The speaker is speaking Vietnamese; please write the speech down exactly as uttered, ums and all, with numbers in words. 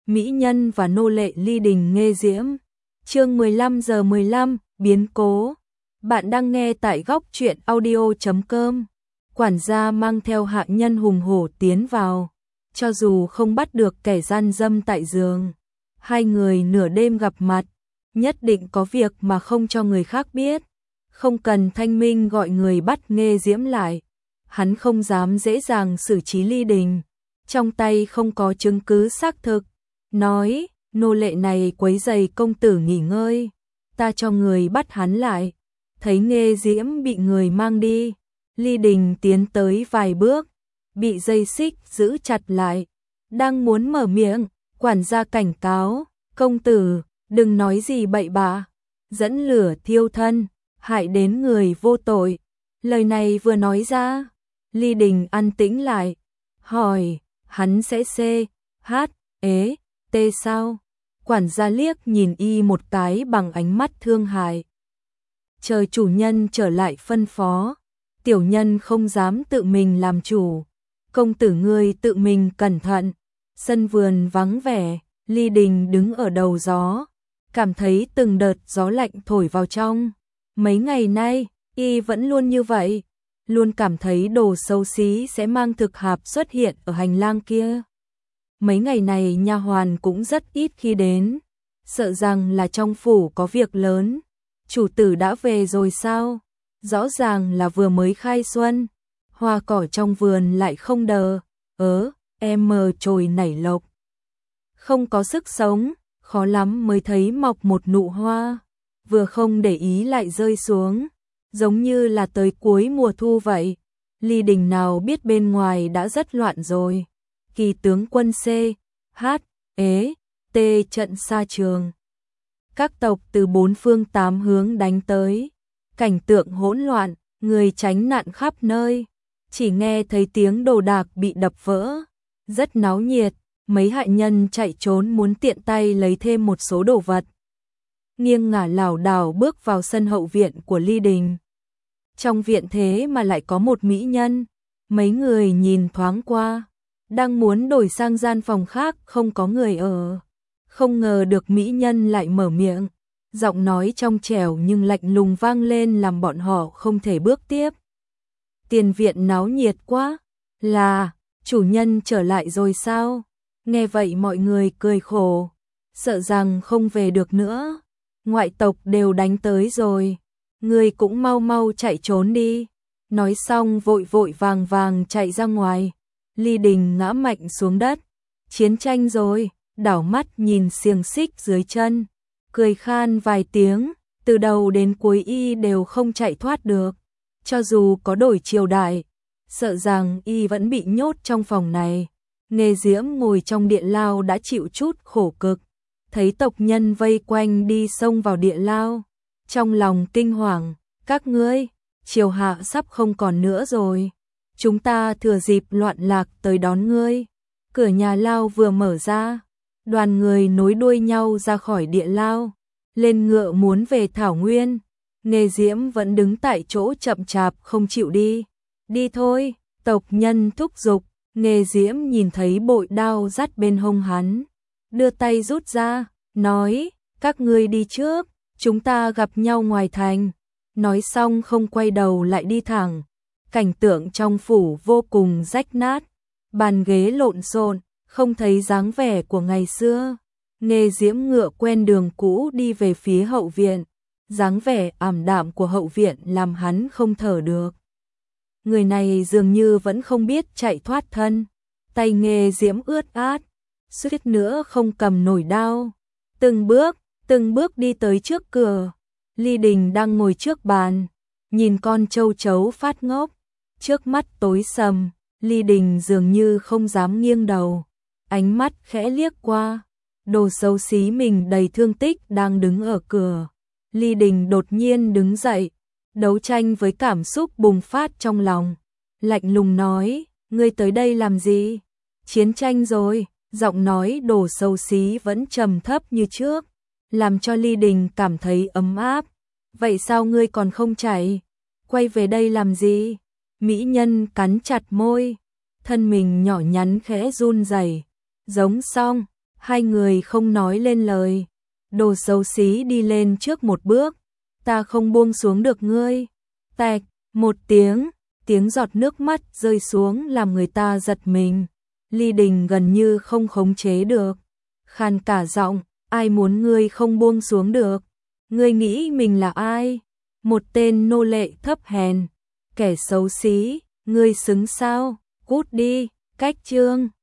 Mỹ nhân và nô lệ ly đình nghê diễm. Chương mười lăm giờ mười lăm, biến cố. Bạn đang nghe tại góc truyện audio chấm com. Quản gia mang theo hạ nhân hùng hổ tiến vào. Cho dù không bắt được kẻ gian dâm tại giường, hai người nửa đêm gặp mặt, nhất định có việc mà không cho người khác biết. Không cần Thanh Minh gọi người bắt nghê diễm lại, hắn không dám dễ dàng xử trí ly đình. Trong tay không có chứng cứ xác thực. Nói, nô lệ này quấy rầy công tử nghỉ ngơi, ta cho người bắt hắn lại. Thấy nghê diễm bị người mang đi, ly đình tiến tới vài bước, bị dây xích giữ chặt lại. Đang muốn mở miệng, quản gia cảnh cáo, công tử, đừng nói gì bậy bạ, dẫn lửa thiêu thân, hại đến người vô tội. Lời này vừa nói ra, ly đình an tĩnh lại, hỏi, hắn sẽ xê, hát, ế, tê sao? Quản gia liếc nhìn y một cái bằng ánh mắt thương hại. Chờ chủ nhân trở lại phân phó, tiểu nhân không dám tự mình làm chủ. Công tử ngươi tự mình cẩn thận. Sân vườn vắng vẻ, ly đình đứng ở đầu gió, cảm thấy từng đợt gió lạnh thổi vào trong. Mấy ngày nay, y vẫn luôn như vậy, luôn cảm thấy đồ xấu xí sẽ mang thực hạp xuất hiện ở hành lang kia. Mấy ngày này nha hoàn cũng rất ít khi đến, sợ rằng là trong phủ có việc lớn. Chủ tử đã về rồi sao? Rõ ràng là vừa mới khai xuân, hoa cỏ trong vườn lại không đờ, ớ, em mờ trồi nảy lộc. Không có sức sống, khó lắm mới thấy mọc một nụ hoa, vừa không để ý lại rơi xuống, giống như là tới cuối mùa thu vậy. Ly đình nào biết bên ngoài đã rất loạn rồi. Kỳ tướng quân C, H, ế, T trận xa trường. Các tộc từ bốn phương tám hướng đánh tới, cảnh tượng hỗn loạn, người tránh nạn khắp nơi. Chỉ nghe thấy tiếng đồ đạc bị đập vỡ, rất náo nhiệt, mấy hạ nhân chạy trốn muốn tiện tay lấy thêm một số đồ vật. Nghiêng ngả lảo đảo bước vào sân hậu viện của ly đình. Trong viện thế mà lại có một mỹ nhân, mấy người nhìn thoáng qua, đang muốn đổi sang gian phòng khác không có người ở. Không ngờ được mỹ nhân lại mở miệng, giọng nói trong trẻo nhưng lạnh lùng vang lên làm bọn họ không thể bước tiếp. Tiền viện náo nhiệt quá, là, chủ nhân trở lại rồi sao? Nghe vậy mọi người cười khổ, sợ rằng không về được nữa. Ngoại tộc đều đánh tới rồi, người cũng mau mau chạy trốn đi. Nói xong vội vội vàng vàng chạy ra ngoài. Ly đình ngã mạnh xuống đất. Chiến tranh rồi, đảo mắt nhìn xiềng xích dưới chân, cười khan vài tiếng, từ đầu đến cuối y đều không chạy thoát được. Cho dù có đổi triều đại, sợ rằng y vẫn bị nhốt trong phòng này. Nghê diễm ngồi trong địa lao đã chịu chút khổ cực, thấy tộc nhân vây quanh đi xông vào địa lao, trong lòng kinh hoàng, các ngươi, triều hạ sắp không còn nữa rồi, chúng ta thừa dịp loạn lạc tới đón ngươi. Cửa nhà lao vừa mở ra, đoàn người nối đuôi nhau ra khỏi địa lao, lên ngựa muốn về thảo nguyên. Nghê diễm vẫn đứng tại chỗ chậm chạp không chịu đi. Đi thôi, tộc nhân thúc giục. Nghê diễm nhìn thấy bội đao dắt bên hông hắn, đưa tay rút ra, nói, các ngươi đi trước, chúng ta gặp nhau ngoài thành. Nói xong không quay đầu lại đi thẳng. Cảnh tượng trong phủ vô cùng rách nát, bàn ghế lộn xộn, không thấy dáng vẻ của ngày xưa. Nghê diễm ngựa quen đường cũ đi về phía hậu viện, dáng vẻ ảm đạm của hậu viện làm hắn không thở được. Người này dường như vẫn không biết chạy thoát thân, tay nghê diễm ướt át, suýt nữa không cầm nổi đao. Từng bước, từng bước đi tới trước cửa, ly đình đang ngồi trước bàn, nhìn con châu chấu phát ngốc, trước mắt tối sầm, ly đình dường như không dám nghiêng đầu, ánh mắt khẽ liếc qua, đồ xấu xí mình đầy thương tích đang đứng ở cửa. Ly đình đột nhiên đứng dậy, đấu tranh với cảm xúc bùng phát trong lòng, lạnh lùng nói, ngươi tới đây làm gì? Chiến tranh rồi. Giọng nói đồ xấu xí vẫn trầm thấp như trước, làm cho ly đình cảm thấy ấm áp. Vậy sao ngươi còn không chạy? Quay về đây làm gì? Mỹ nhân cắn chặt môi, thân mình nhỏ nhắn khẽ run rẩy, giống xong, Hai người không nói lên lời. Đồ xấu xí đi lên trước một bước. Ta không buông xuống được ngươi. Tạch, một tiếng, tiếng giọt nước mắt rơi xuống làm người ta giật mình. Ly Đình gần như không khống chế được. Khàn cả giọng, ai muốn ngươi không buông xuống được? Ngươi nghĩ mình là ai? Một tên nô lệ thấp hèn, kẻ xấu xí, ngươi xứng sao? Cút đi, cách chương.